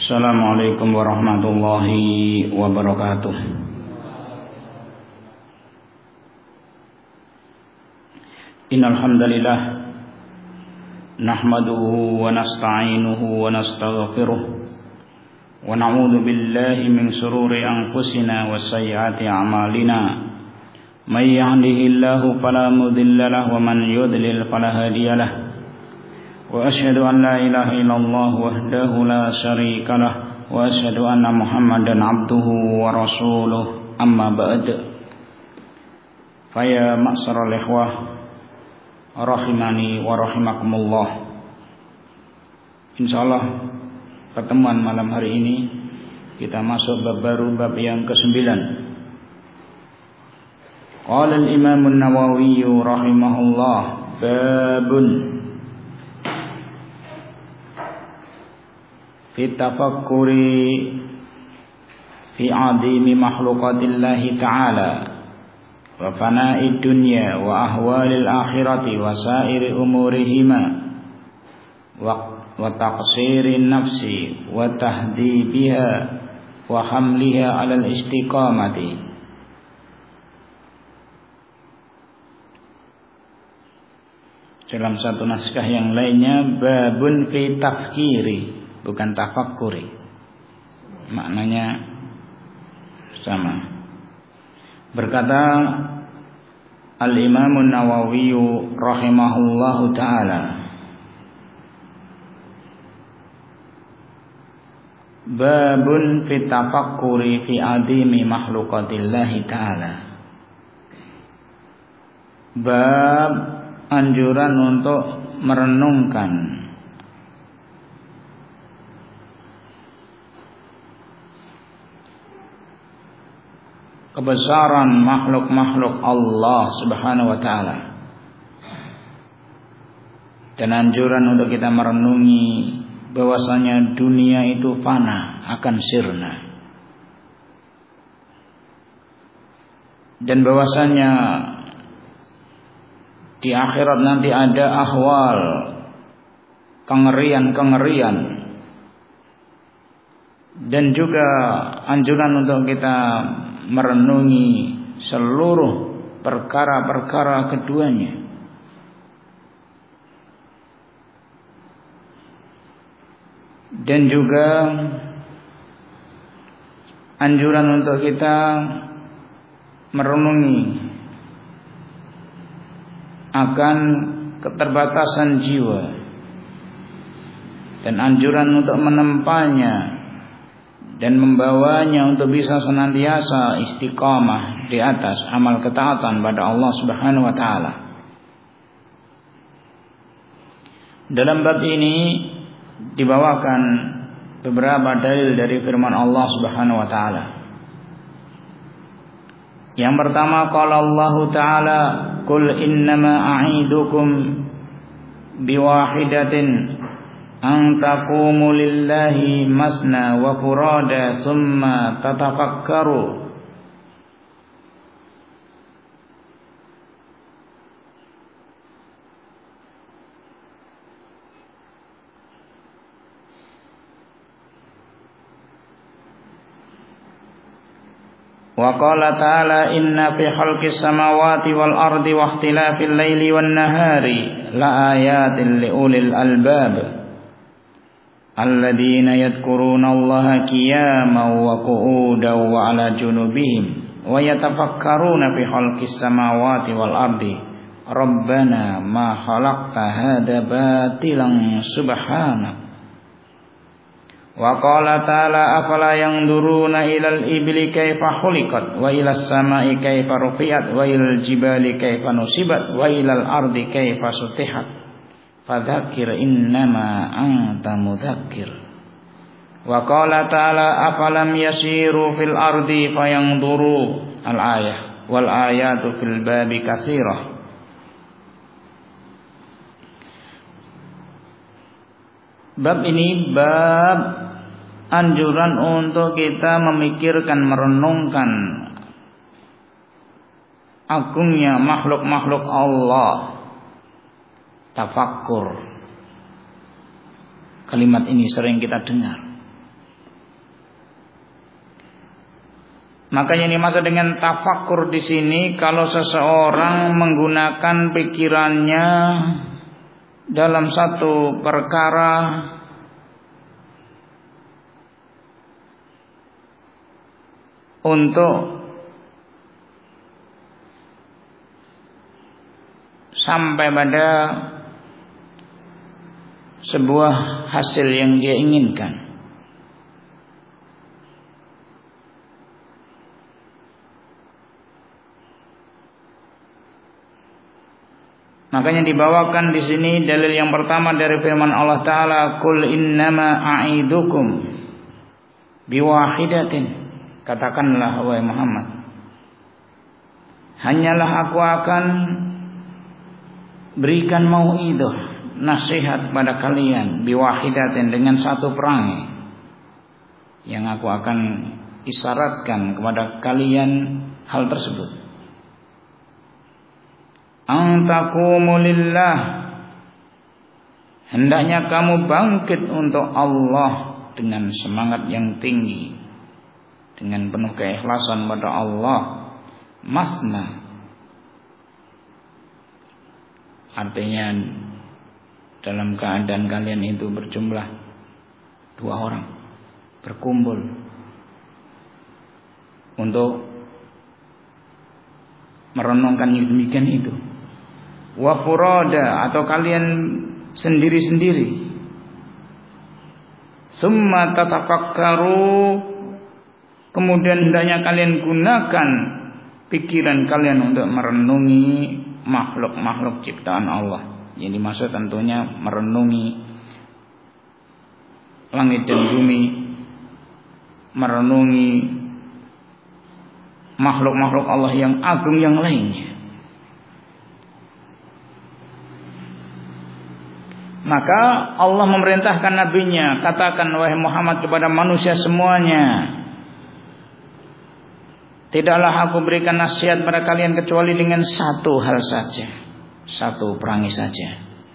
Assalamualaikum warahmatullahi wabarakatuh. Innal hamdalillah nahmaduhu wa nasta'inuhu wa nastaghfiruh wa na'udzu billahi min shururi anfusina wa sayyiati a'malina. May yahdihillahu fala mudilla lahu wa man yudlil fala hadiyalah. Wa asyhadu an la ilaha illallah wahdahu la syarika lah wa asyhadu anna Muhammadan abduhu wa rasuluh, amma ba'd. Faya ma'syaral ikhwah rahimani wa rahimakumullah. Insyaallah pertemuan malam hari ini kita masuk bab baru, bab yang ke-9. Qala al-Imam an-Nawawi rahimahullah, babun fi tafakkuri fi adimi makhluqatillahi ta'ala wa fana'id dunya wa ahwalil akhirati wa sairi umurihima wa taqsirin nafsi wa tahdibiha wa hamliha 'alal istiqamati. Dalam satu naskah yang lainnya, babun fi tafkiri, bukan tafakkuri, maknanya sama. Berkata Al-Imam an-Nawawi rahimahullahu ta'ala, babun fi tafakkuri fi adimi makhluqatillahi ta'ala. Bab anjuran untuk merenungkan kebesaran makhluk-makhluk Allah Subhanahu wa ta'ala, dan anjuran untuk kita merenungi bahwasanya dunia itu fana, akan sirna, dan bahwasanya di akhirat nanti ada ahwal, kengerian-kengerian, dan juga anjuran untuk kita merenungi seluruh perkara-perkara keduanya. Dan juga anjuran untuk kita merenungi akan keterbatasan jiwa, dan anjuran untuk menempanya dan membawanya untuk bisa senantiasa istiqamah di atas amal ketaatan pada Allah Subhanahu wa ta'ala. Dalam bab ini dibawakan beberapa dalil dari firman Allah Subhanahu wa ta'ala. Yang pertama, qala Allah ta'ala, qul innama a'idukum biwahidatin an taqumu lillahi masna wa furada thumma tatafakkaru wa qala ta'ala inna fi khalqis samawati wal ardi wa ikhtilafil laili wan nahari la ayatin li ulil albab alladzina yadhkuruna Allaha qiyaman wa qu'udan wa 'ala junubihim wa yatafakkaruna fi khalqis samawati wal ardi rabbana ma khalaqta hadza batilan subhanak. Wa qala ta'ala afala yanzuruna ilal ibli kaifa khuliqat wa ilas samai kaifa rufi'at wa ilal jibali kaifa nusibat wa ilal ardi kaifa sutihat fadzakir innama anta mudzakir. Wa qala ta'ala afalam yasiru fil ardi fayanzuru al-ayah wal ayatu fil babi katsirah. Bab ini bab anjuran untuk kita memikirkan, merenungkan agungnya makhluk-makhluk Allah. Tafakkur, kalimat ini sering kita dengar. Maka yang dimaksud dengan tafakkur di sini, kalau seseorang menggunakan pikirannya dalam satu perkara untuk sampai pada sebuah hasil yang dia inginkan. Makanya dibawakan di sini dalil yang pertama dari firman Allah Ta'ala, Qul innama a'idukum biwahidatin. Katakanlah wahai Muhammad, hanyalah aku akan berikan mau'idah, nasihat pada kalian, biwahidatin, dengan satu perangai yang aku akan isyaratkan kepada kalian hal tersebut. Antaqumu lillah, hendaknya kamu bangkit untuk Allah dengan semangat yang tinggi, dengan penuh keikhlasan pada Allah. Masna, artinya dalam keadaan kalian itu berjumlah 2 orang berkumpul untuk merenungkan demikian itu. Wa furada, atau kalian sendiri-sendiri. Summa tatafakkaru, kemudian hendaknya kalian gunakan pikiran kalian untuk merenungi makhluk-makhluk ciptaan Allah. Yang dimaksud tentunya merenungi langit dan bumi, merenungi makhluk-makhluk Allah yang agung yang lainnya. Maka Allah memerintahkan nabinya, katakan wahai Muhammad kepada manusia semuanya, tidaklah aku berikan nasihat pada kalian kecuali dengan satu hal saja, satu perangai saja.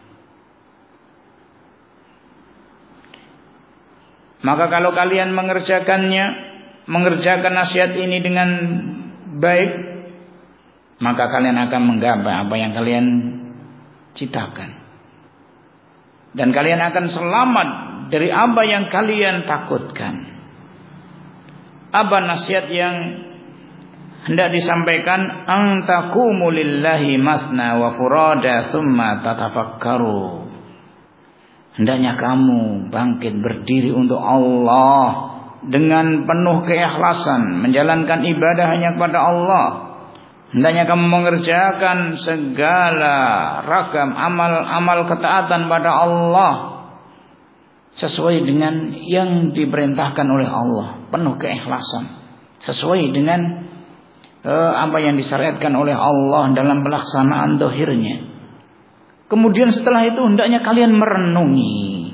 Maka kalau kalian mengerjakan nasihat ini dengan baik, maka kalian akan menggapai apa yang kalian citakan. Dan kalian akan selamat dari apa yang kalian takutkan. Apa nasihat yang hendak disampaikan? Antaqumu lillahi masna wa furada summa tatafakkaru. Hendaknya kamu bangkit berdiri untuk Allah dengan penuh keikhlasan, menjalankan ibadah hanya kepada Allah. Hendaknya kamu mengerjakan segala ragam amal-amal ketaatan pada Allah sesuai dengan yang diperintahkan oleh Allah, penuh keikhlasan, sesuai dengan apa yang disyariatkan oleh Allah dalam pelaksanaan zahirnya. Kemudian setelah itu hendaknya kalian merenungi.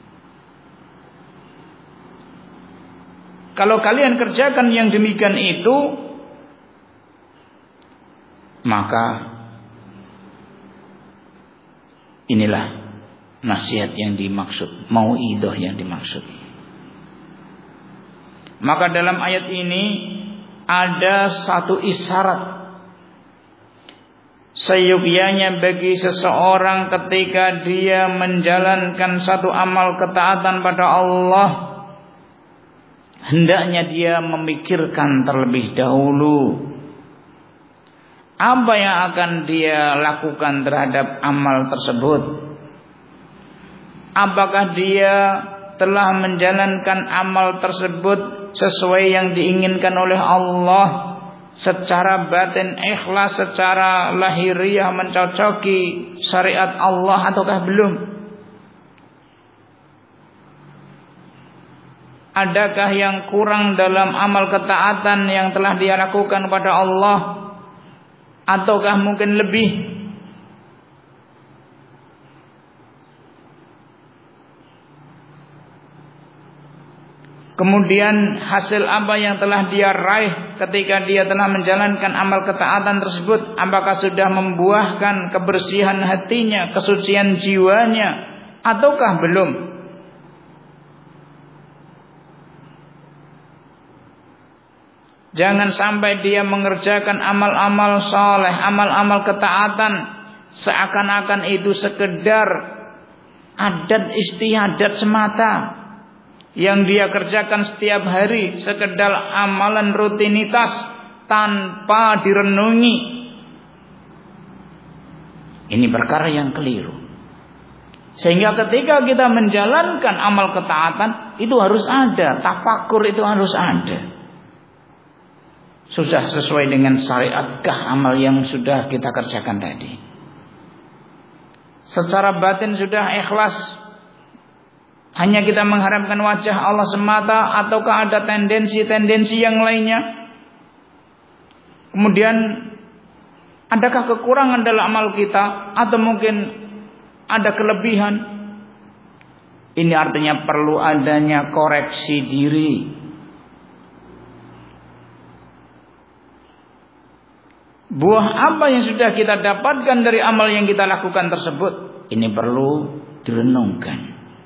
Kalau kalian kerjakan yang demikian itu, maka inilah nasihat yang dimaksud, mau'idah yang dimaksud. Maka dalam ayat ini ada satu isyarat seyogyanya bagi seseorang ketika dia menjalankan satu amal ketaatan pada Allah, hendaknya dia memikirkan terlebih dahulu apa yang akan dia lakukan terhadap amal tersebut. Apakah dia telah menjalankan amal tersebut sesuai yang diinginkan oleh Allah, secara batin ikhlas, secara lahiriah mencocoki syariat Allah, ataukah belum? Adakah yang kurang dalam amal ketaatan yang telah dia lakukan kepada Allah, ataukah mungkin lebih? Kemudian hasil apa yang telah dia raih ketika dia telah menjalankan amal ketaatan tersebut, apakah sudah membuahkan kebersihan hatinya, kesucian jiwanya, ataukah belum? Jangan sampai dia mengerjakan amal-amal soleh, amal-amal ketaatan, seakan-akan itu sekedar adat istiadat semata yang dia kerjakan setiap hari, sekedar amalan rutinitas tanpa direnungi. Ini perkara yang keliru. Sehingga ketika kita menjalankan amal ketaatan, itu harus ada, tafakur itu harus ada. Sudah sesuai dengan syariatkah amal yang sudah kita kerjakan tadi? Secara batin sudah ikhlas, hanya kita mengharapkan wajah Allah semata, ataukah ada tendensi-tendensi yang lainnya? Kemudian adakah kekurangan dalam amal kita, atau mungkin ada kelebihan? Ini artinya perlu adanya koreksi diri. Buah apa yang sudah kita dapatkan dari amal yang kita lakukan tersebut, ini perlu direnungkan.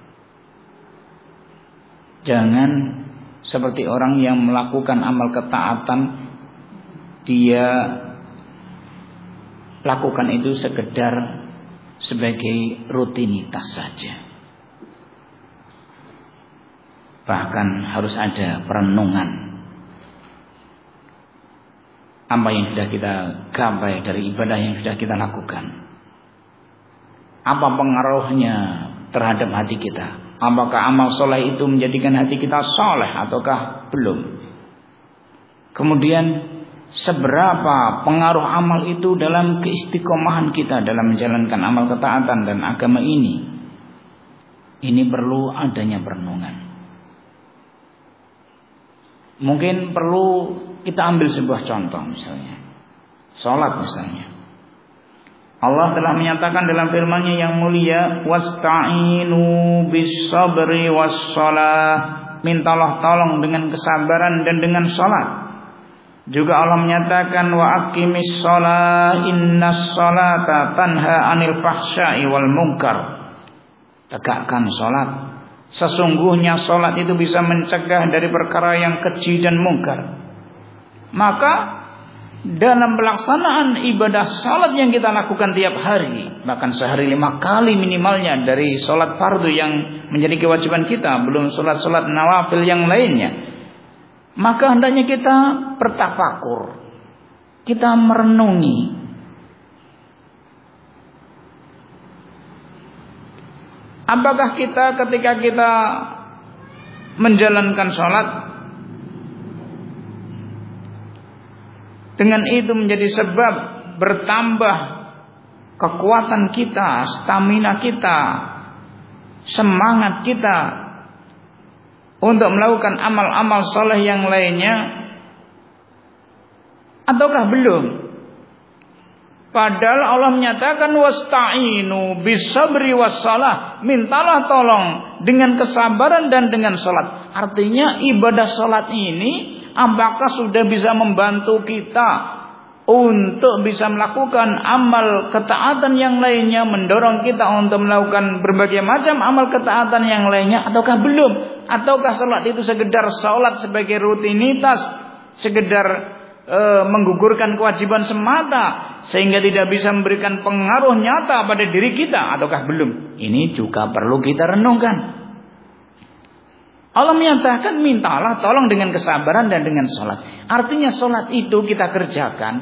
Jangan seperti orang yang melakukan amal ketaatan, dia lakukan itu sekedar sebagai rutinitas saja. Bahkan harus ada perenungan. Apa yang sudah kita gapai dari ibadah yang sudah kita lakukan, apa pengaruhnya terhadap hati kita? Apakah amal soleh itu menjadikan hati kita soleh ataukah belum? Kemudian seberapa pengaruh amal itu dalam keistiqomahan kita dalam menjalankan amal ketaatan dan agama ini? Ini perlu adanya perenungan. Mungkin perlu kita ambil sebuah contoh, misalnya salat misalnya. Allah telah menyatakan dalam firman-Nya yang mulia, wasta'inu bis-sabri was-shalah, mintalah tolong dengan kesabaran dan dengan salat. Juga Allah menyatakan wa aqimis shalah innas sholata tanha 'anil fahsya'i wal munkar. Tegakkan salat. Sesungguhnya salat itu bisa mencegah dari perkara yang keji dan mungkar. Maka dalam pelaksanaan ibadah salat yang kita lakukan tiap hari, bahkan sehari 5 kali minimalnya dari salat fardu yang menjadi kewajiban kita, belum salat-salat nawafil yang lainnya, maka hendaknya kita bertafakur, kita merenungi. Apakah kita ketika kita menjalankan salat, dengan itu menjadi sebab bertambah kekuatan kita, stamina kita, semangat kita untuk melakukan amal-amal soleh yang lainnya, ataukah belum? Padahal Allah menyatakan wasta'inu bis-sabri was-shalah, mintalah tolong dengan kesabaran dan dengan salat. Artinya ibadah salat ini apakah sudah bisa membantu kita untuk bisa melakukan amal ketaatan yang lainnya, mendorong kita untuk melakukan berbagai macam amal ketaatan yang lainnya, ataukah belum? Ataukah salat itu sekedar salat sebagai rutinitas, sekedar menggugurkan kewajiban semata sehingga tidak bisa memberikan pengaruh nyata pada diri kita, ataukah belum? Ini juga perlu kita renungkan. Allah menyatakan mintalah tolong dengan kesabaran dan dengan salat. Artinya salat itu kita kerjakan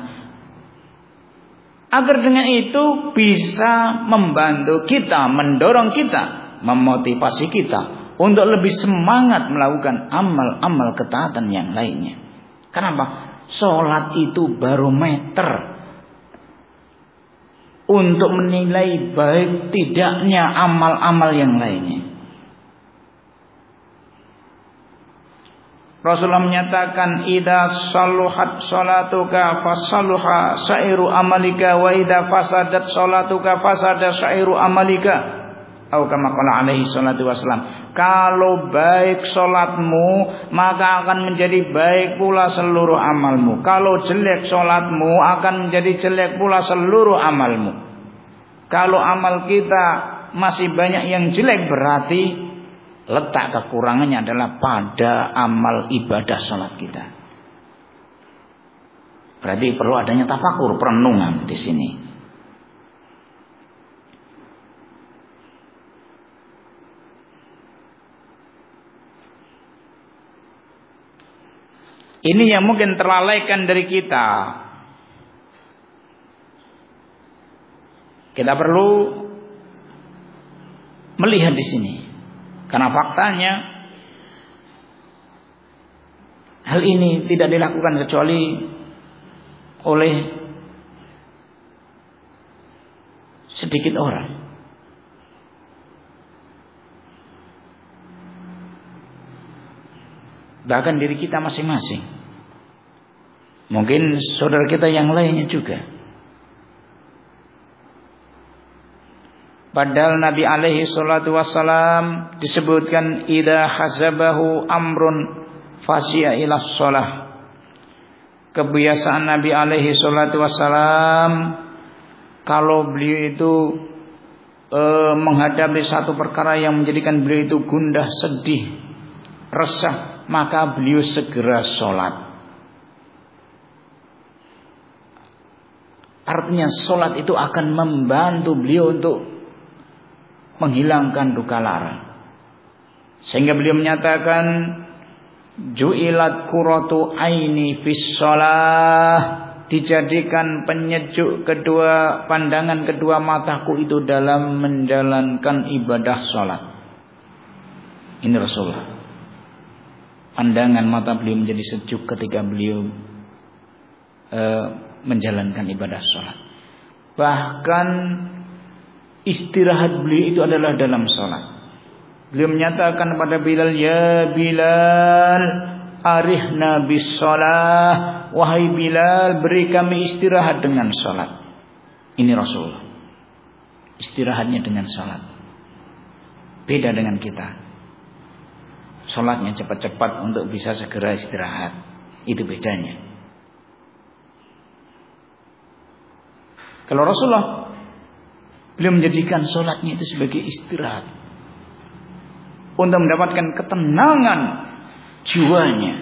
agar dengan itu bisa membantu kita, mendorong kita, memotivasi kita untuk lebih semangat melakukan amal-amal ketaatan yang lainnya. Kenapa? Salat itu barometer untuk menilai baik tidaknya amal-amal yang lainnya. Rasulullah menyatakan, idza saluhat salatuka fasaluha sairu amalika wa idza fasadat salatuka fasada sairu amalika. Atau kama qala alaihi salatu wasallam, kalau baik salatmu maka akan menjadi baik pula seluruh amalmu. Kalau jelek salatmu akan menjadi jelek pula seluruh amalmu. Kalau amal kita masih banyak yang jelek, berarti letak kekurangannya adalah pada amal ibadah salat kita. Berarti perlu adanya tafakur, perenungan di sini. Ini yang mungkin terlalaikan dari kita. Kita perlu melihat di sini. Karena faktanya hal ini tidak dilakukan kecuali oleh sedikit orang. Bahkan diri kita masing-masing. Mungkin saudara kita yang lainnya juga. Padahal Nabi alaihi salatu wassalam disebutkan idza hasabahu amrun fasya ila shalah. Kebiasaan Nabi alaihi salatu wassalam kalau beliau itu menghadapi satu perkara yang menjadikan beliau itu gundah, sedih, resah, maka beliau segera sholat. Artinya sholat itu akan membantu beliau untuk menghilangkan duka lara. Sehingga beliau menyatakan ju'ilat qurratu aini fis shalah, dijadikan penyejuk kedua pandangan kedua mataku itu dalam menjalankan ibadah sholat. Ini Rasulullah. Pandangan mata beliau menjadi sejuk ketika beliau menjalankan ibadah sholat. Bahkan istirahat beliau itu adalah dalam sholat. Beliau menyatakan kepada Bilal, ya Bilal, arihna bis sholat. Wahai Bilal, beri kami istirahat dengan sholat. Ini Rasulullah. Istirahatnya dengan sholat. Beda dengan kita. Sholatnya cepat-cepat untuk bisa segera istirahat. Itu bedanya. Kalau Rasulullah, beliau menjadikan sholatnya itu sebagai istirahat. Untuk mendapatkan ketenangan jiwanya.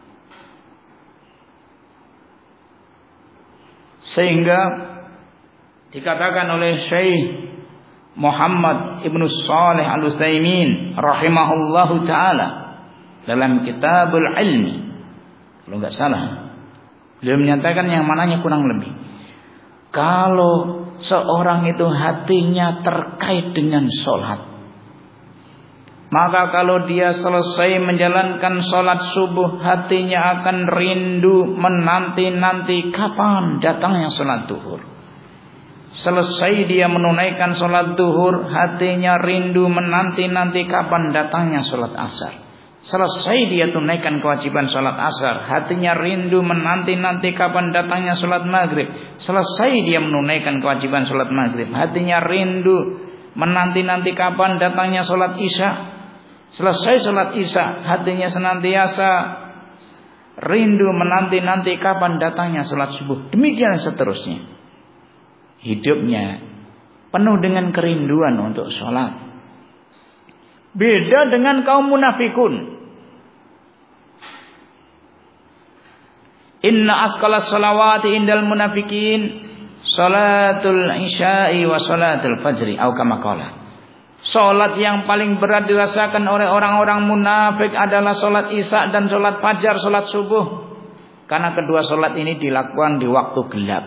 Sehingga dikatakan oleh Syekh Muhammad Ibn Shalih Al-Utsaimin rahimahullahu ta'ala dalam Kitabul Ilmi, kalau enggak salah, beliau menyatakan yang mananya kurang lebih, kalau seorang itu hatinya terkait dengan sholat, maka kalau dia selesai menjalankan sholat subuh, hatinya akan rindu menanti-nanti kapan datangnya sholat duhur. Selesai dia menunaikan sholat duhur, hatinya rindu menanti-nanti kapan datangnya sholat asar. Selesai dia tunaikan kewajiban sholat asar, hatinya rindu menanti-nanti kapan datangnya sholat maghrib. Selesai dia menunaikan kewajiban sholat maghrib, hatinya rindu menanti-nanti kapan datangnya sholat isya. Selesai sholat isya, hatinya senantiasa rindu menanti-nanti kapan datangnya sholat subuh. Demikian seterusnya. Hidupnya penuh dengan kerinduan untuk sholat. Beda dengan kaum munafikun. Inna asqalas salawati indal munafikin salatul isya'i wa salatul fajri atau kama qala. Salat yang paling berat dirasakan oleh orang-orang munafik adalah salat isya dan salat fajar, salat subuh. Karena kedua salat ini dilakukan di waktu gelap.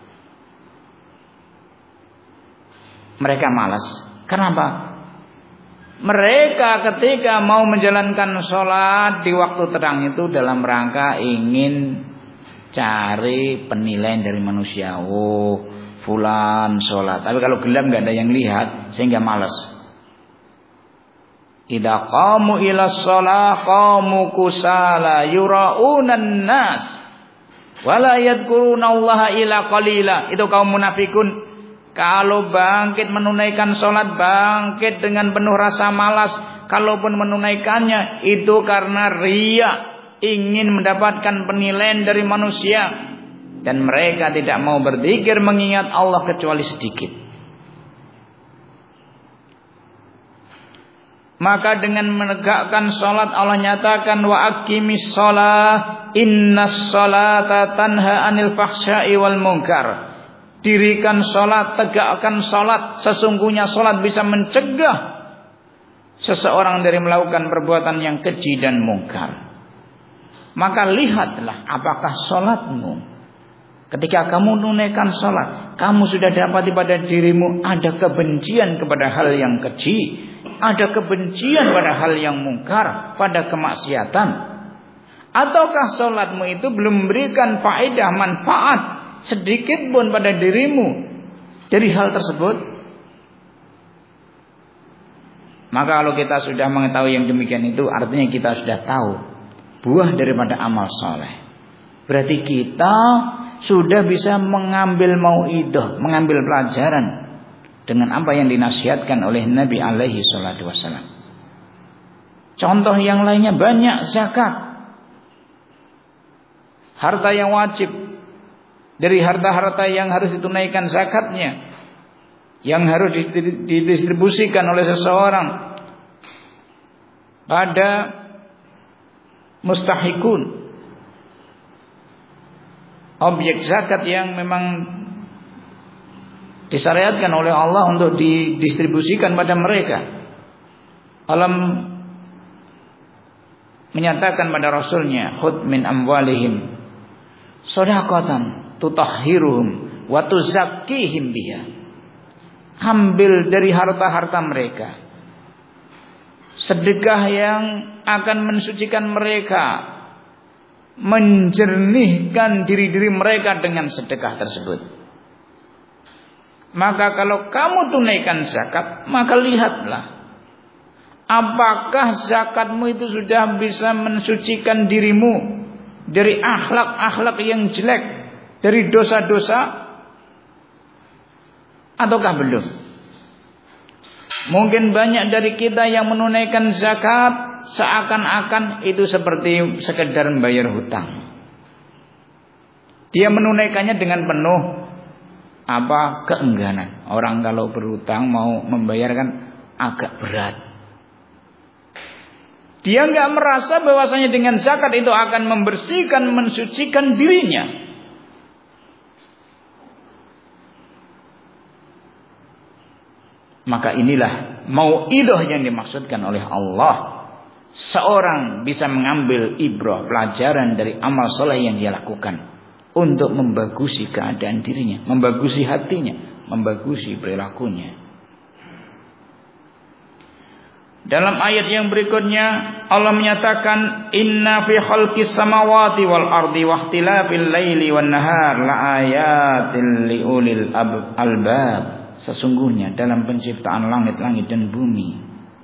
Mereka malas. Kenapa? Mereka ketika mau menjalankan sholat di waktu terang itu dalam rangka ingin cari penilaian dari manusia. Oh, fulan sholat. Tapi kalau gelap nggak ada yang lihat, sehingga malas. Idza qamu ila shalah qamu kusala yuraunan nas wala yadhkurunallaha illa qalila. Itu kaum munafikun. Kalau bangkit menunaikan sholat, bangkit dengan penuh rasa malas. Kalaupun menunaikannya, itu karena riya, ingin mendapatkan penilaian dari manusia. Dan mereka tidak mau berzikir mengingat Allah kecuali sedikit. Maka dengan menegakkan sholat, Allah nyatakan wa aqimis sholat innas salata tanha 'anil fahsya'i wal munkar. Dirikan salat, tegakkan salat. Sesungguhnya salat bisa mencegah seseorang dari melakukan perbuatan yang keji dan mungkar. Maka lihatlah apakah salatmu, ketika kamu menunaikan salat, kamu sudah dapati pada dirimu ada kebencian kepada hal yang keji, ada kebencian pada hal yang mungkar, pada kemaksiatan. Ataukah salatmu itu belum memberikan faedah, manfaat sedikit pun pada dirimu dari hal tersebut? Maka kalau kita sudah mengetahui yang demikian itu, artinya kita sudah tahu buah daripada amal soleh. Berarti kita sudah bisa mengambil mau'idah, mengambil pelajaran dengan apa yang dinasihatkan oleh Nabi alaihi salatu wassalam. Contoh yang lainnya banyak. Zakat, harta yang wajib, dari harta-harta yang harus ditunaikan zakatnya, yang harus didistribusikan oleh seseorang pada mustahikun, objek zakat yang memang disyariatkan oleh Allah untuk didistribusikan pada mereka. Allah menyatakan pada Rasulnya, khudh min amwalihim shadaqatan tutahhiruhum wa tuzakkihim biha. Ambil dari harta-harta mereka sedekah yang akan mensucikan mereka, menjernihkan diri-diri mereka dengan sedekah tersebut. Maka kalau kamu tunaikan zakat, maka lihatlah apakah zakatmu itu sudah bisa mensucikan dirimu dari akhlak-akhlak yang jelek, dari dosa-dosa, ataukah belum? Mungkin banyak dari kita yang menunaikan zakat seakan-akan itu seperti sekedar membayar hutang. Dia menunaikannya dengan penuh keengganan. Orang kalau berhutang mau membayarkan agak berat. Dia enggak merasa bahwasanya dengan zakat itu akan membersihkan, mensucikan dirinya. Maka inilah mau'idah yang dimaksudkan oleh Allah. Seorang bisa mengambil ibrah, pelajaran dari amal soleh yang dia lakukan untuk membagusi keadaan dirinya, membagusi hatinya, membagusi perilakunya. Dalam ayat yang berikutnya Allah menyatakan, inna fi khalqis samawati wal ardi wa ikhtilafil laili wan nahar la ayatil liulil albab. Sesungguhnya dalam penciptaan langit-langit dan bumi,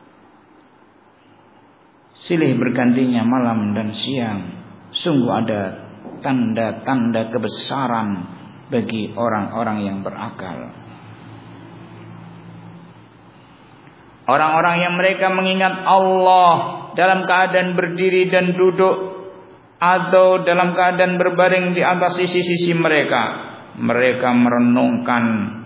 silih bergantinya malam dan siang, sungguh ada tanda-tanda kebesaran bagi orang-orang yang berakal. Orang-orang yang mereka mengingat Allah dalam keadaan berdiri dan duduk, atau dalam keadaan berbaring di atas sisi-sisi mereka. Mereka merenungkan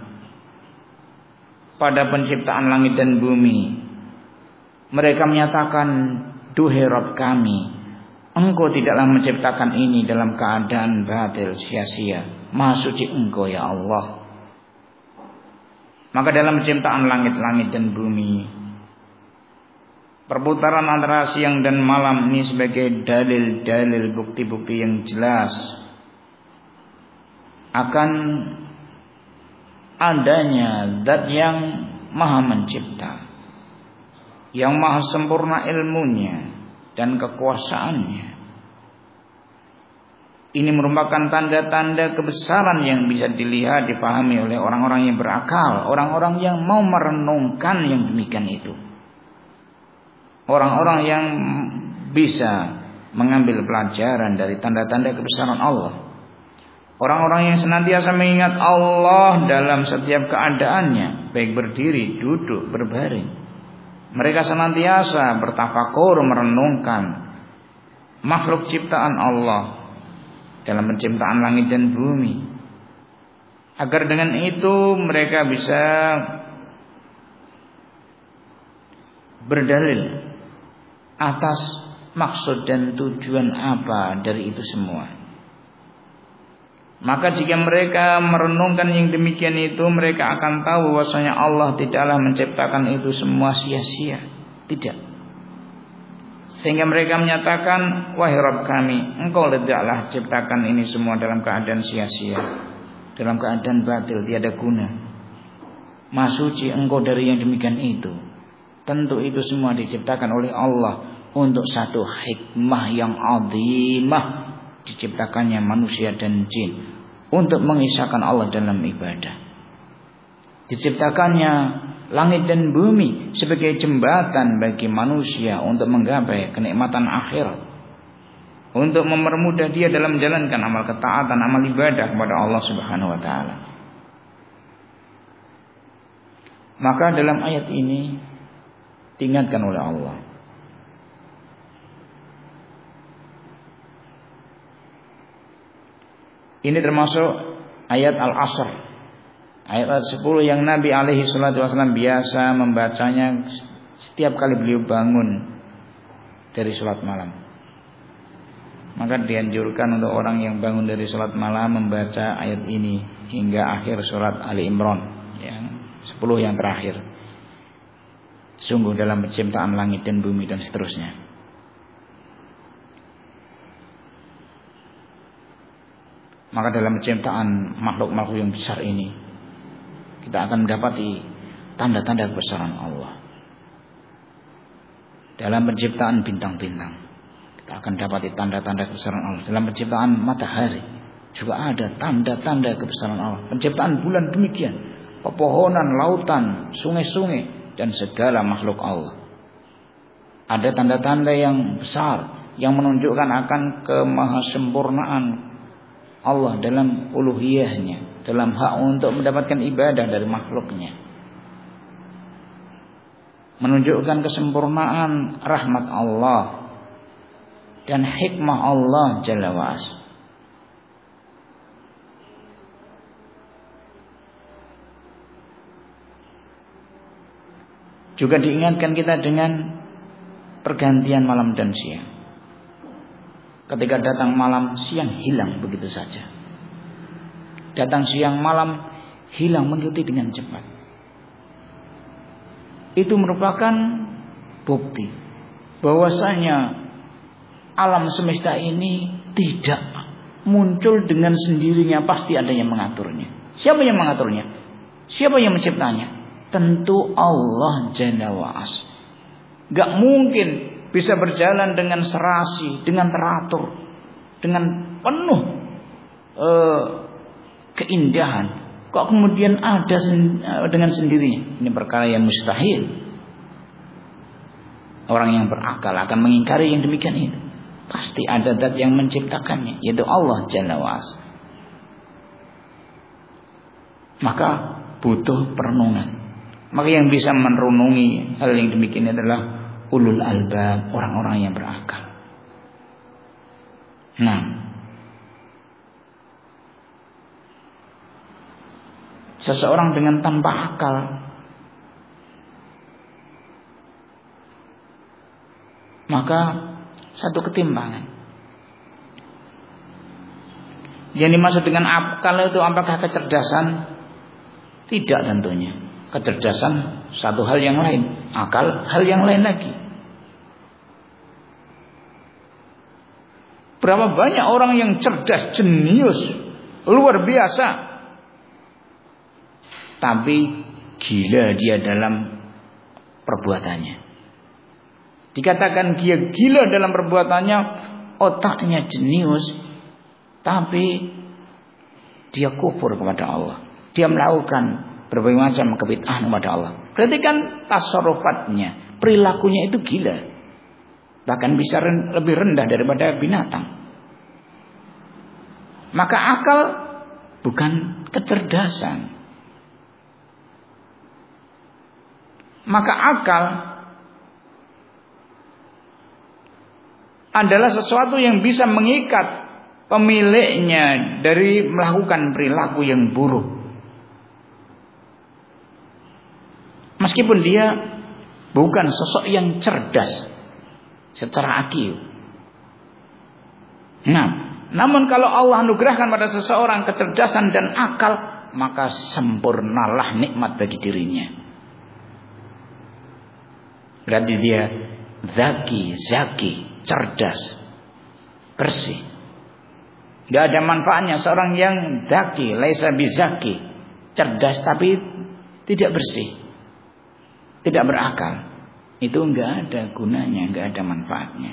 pada penciptaan langit dan bumi. Mereka menyatakan, duhai Rabb kami, Engkau tidaklah menciptakan ini dalam keadaan batil, sia-sia. Maha suci Engkau ya Allah. Maka dalam penciptaan langit-langit dan bumi, perputaran antara siang dan malam ini sebagai dalil-dalil, bukti-bukti yang jelas akan adanya zat yang maha mencipta, yang maha sempurna ilmunya dan kekuasaannya. Ini merupakan tanda-tanda kebesaran yang bisa dilihat, dipahami oleh orang-orang yang berakal, orang-orang yang mau merenungkan yang demikian itu. Orang-orang yang bisa mengambil pelajaran dari tanda-tanda kebesaran Allah. Orang-orang yang senantiasa mengingat Allah dalam setiap keadaannya, baik berdiri, duduk, berbaring. Mereka senantiasa bertafakur, merenungkan makhluk ciptaan Allah dalam penciptaan langit dan bumi, agar dengan itu mereka bisa berdalil atas maksud dan tujuan apa dari itu semua. Maka jika mereka merenungkan yang demikian itu, mereka akan tahu bahwasanya Allah tidaklah menciptakan itu semua sia-sia. Tidak. Sehingga mereka menyatakan, wahai Rabb kami, Engkau tidaklah ciptakan ini semua dalam keadaan sia-sia, dalam keadaan batil, tiada guna. Maha suci Engkau dari yang demikian itu. Tentu itu semua diciptakan oleh Allah untuk satu hikmah yang azimah, diciptakannya manusia dan jin untuk mengisahkan Allah dalam ibadah. Diciptakannya langit dan bumi sebagai jembatan bagi manusia untuk menggapai kenikmatan akhirat, untuk mempermudah dia dalam menjalankan amal ketaatan, amal ibadah kepada Allah Subhanahu wa taala. Maka dalam ayat ini diingatkan oleh Allah, ini termasuk ayat Al-Asr, ayat 10 yang Nabi alaihi salatu wasallam biasa membacanya setiap kali beliau bangun dari salat malam. Maka dianjurkan untuk orang yang bangun dari salat malam membaca ayat ini hingga akhir surat Ali Imran yang 10 yang terakhir. Sungguh dalam penciptaan langit dan bumi dan seterusnya. Maka dalam penciptaan makhluk-makhluk yang besar ini, kita akan mendapati tanda-tanda kebesaran Allah. Dalam penciptaan bintang-bintang, kita akan dapati tanda-tanda kebesaran Allah. Dalam penciptaan matahari juga ada tanda-tanda kebesaran Allah. Penciptaan bulan demikian, pepohonan, lautan, sungai-sungai dan segala makhluk Allah. Ada tanda-tanda yang besar yang menunjukkan akan kemahasempurnaan Allah dalam uluhiyahnya, dalam hak untuk mendapatkan ibadah dari makhluknya. Menunjukkan kesempurnaan rahmat Allah dan hikmah Allah Jalla wa'ala. Juga diingatkan kita dengan pergantian malam dan siang. Ketika datang malam, siang hilang begitu saja. Datang siang, malam hilang mengikuti dengan cepat. Itu merupakan bukti bahwasanya alam semesta ini tidak muncul dengan sendirinya, pasti ada yang mengaturnya. Siapa yang mengaturnya? Siapa yang menciptanya? Tentu Allah Jalla wa'ala. Gak mungkin bisa berjalan dengan serasi, dengan teratur, dengan penuh keindahan. Kok kemudian ada dengan sendirinya? Ini perkara yang mustahil. Orang yang berakal akan mengingkari yang demikian itu. Pasti ada zat yang menciptakannya, yaitu Allah Jalla wa'ala. Maka butuh perenungan. Maka yang bisa merenungi hal yang demikian adalah ulul albab, orang-orang yang berakal. Nah, seseorang dengan tanpa akal maka satu ketimpangan. Yang dimaksud dengan akal itu apakah kecerdasan? Tidak tentunya. Kecerdasan satu hal yang lain, akal hal yang lain lagi. Berapa banyak orang yang cerdas, jenius, luar biasa, tapi gila dia dalam perbuatannya. Dikatakan dia gila dalam perbuatannya, otaknya jenius, tapi dia kufur kepada Allah. Dia melakukan berbagai macam kebid'ahan kepada Allah. Berarti kan tasarrufatnya, perilakunya itu gila. Bahkan bisa lebih rendah daripada binatang. Maka akal bukan kecerdasan. Maka akal adalah sesuatu yang bisa mengikat pemiliknya dari melakukan perilaku yang buruk. Meskipun dia bukan sosok yang cerdas, secara IQ. Nah, namun kalau Allah anugerahkan pada seseorang kecerdasan dan akal, maka sempurnalah nikmat bagi dirinya. Berarti dia zaki, cerdas, bersih. Gak ada manfaatnya seorang yang zaki, laisa bizaki, cerdas tapi tidak bersih, tidak berakal. Itu gak ada gunanya, gak ada manfaatnya.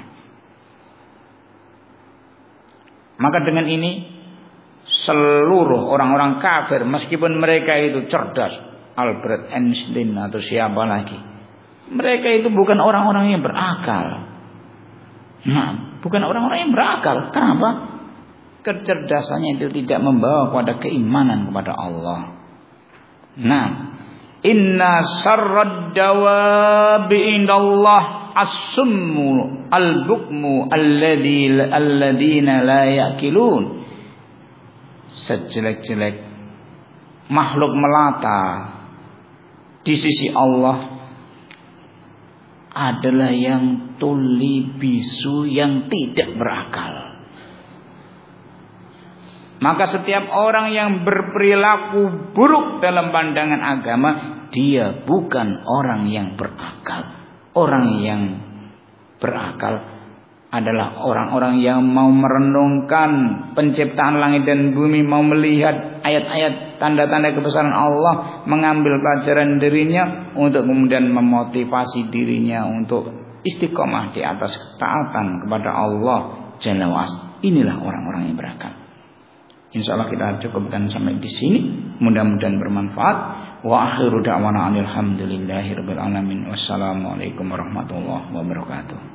Maka dengan ini seluruh orang-orang kafir, meskipun mereka itu cerdas, Albert Einstein atau siapa lagi, mereka itu bukan orang-orang yang berakal. Nah, bukan orang-orang yang berakal. Kenapa? Kecerdasannya itu tidak membawa kepada keimanan kepada Allah. Nah, inna syarrad dawabi indallah as-summu al-bukmu alladzina la yaqilun. Sejelek-jelek makhluk melata di sisi Allah adalah yang tuli bisu, yang tidak berakal. Maka setiap orang yang berperilaku buruk dalam pandangan agama, dia bukan orang yang berakal. Orang yang berakal adalah orang-orang yang mau merenungkan penciptaan langit dan bumi, mau melihat ayat-ayat tanda-tanda kebesaran Allah, mengambil pelajaran dirinya untuk kemudian memotivasi dirinya untuk istiqomah di atas ketaatan kepada Allah Jalla wa'ala. Inilah orang-orang yang berakal. Insyaallah kita cukupkan sampai di sini. Mudah-mudahan bermanfaat. Wa akhiru da'wana alhamdulillahirabbil alamin. Wassalamualaikum warahmatullahi wabarakatuh.